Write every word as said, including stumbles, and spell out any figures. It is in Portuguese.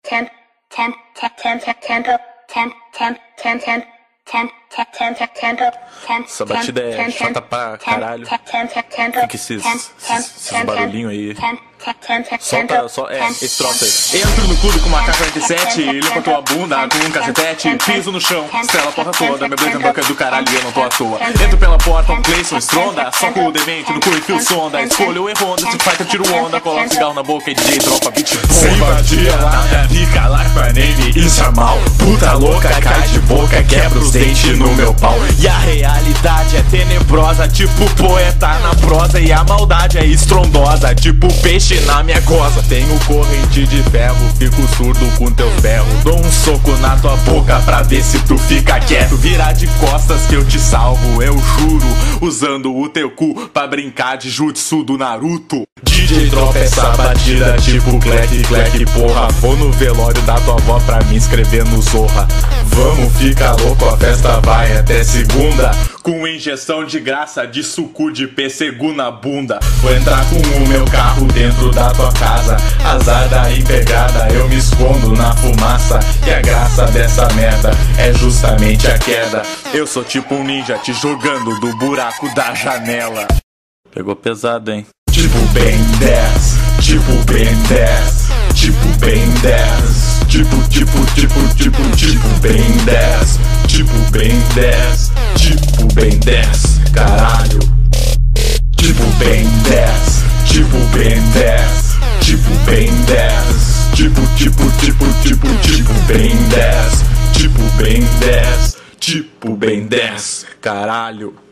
temp, temp, temp, temp, temp, tempo, temp, temp, temp, temp, temp, temp, temp, temp, tempo, temp. Essa batida é chata pra caralho. Fica esses, esses, esses barulhinhos aí. Solta, só, é, esse troço aí. Entro no clube com uma K quarenta e sete, limpa tua bunda com um cacetete, piso no chão, estrela a porra toda, minha blazer boca é do caralho e eu não tô à toa. Entro pela porta, um Clayson estronda, soco o demente no cu e fio sonda, escolho o erro, se fighter tiro onda, cola um cigarro na boca e D J dropa beat bomba. Cê invadia na minha pica, like my name, isso é mal. Puta louca, cai de boca, quebra os dentes no meu pau. E a realidade é tenebrosa, tipo poeta na prosa, e a maldade é estrondosa, tipo peixe na minha goza. Tenho corrente de ferro, fico surdo com teus berros. Dou um soco na tua boca pra ver se tu fica quieto. Virar de costas que eu te salvo, eu juro, usando o teu cu pra brincar de jutsu do Naruto. D J dropa essa batida tipo clec, clec, porra. Vou no velório da tua avó pra me inscrever no Zorra. Vamos ficar louco, a festa vai até segunda, com injeção de graça de suco de pêssego na bunda. Vou entrar com o meu carro dentro da tua casa, azar da empregada, eu me escondo na fumaça. E a graça dessa merda é justamente a queda. Eu sou tipo um ninja te jogando do buraco da janela. Pegou pesado, hein? Tipo Ben dez, tipo Ben dez, tipo Ben dez, tipo, tipo, tipo, tipo, tipo Ben dez, tipo Ben dez, tipo Ben dez, caralho. Tipo Ben dez, tipo Ben dez, tipo Ben dez, tipo, tipo, tipo, tipo, tipo Ben dez, tipo Ben dez, tipo Ben dez, caralho.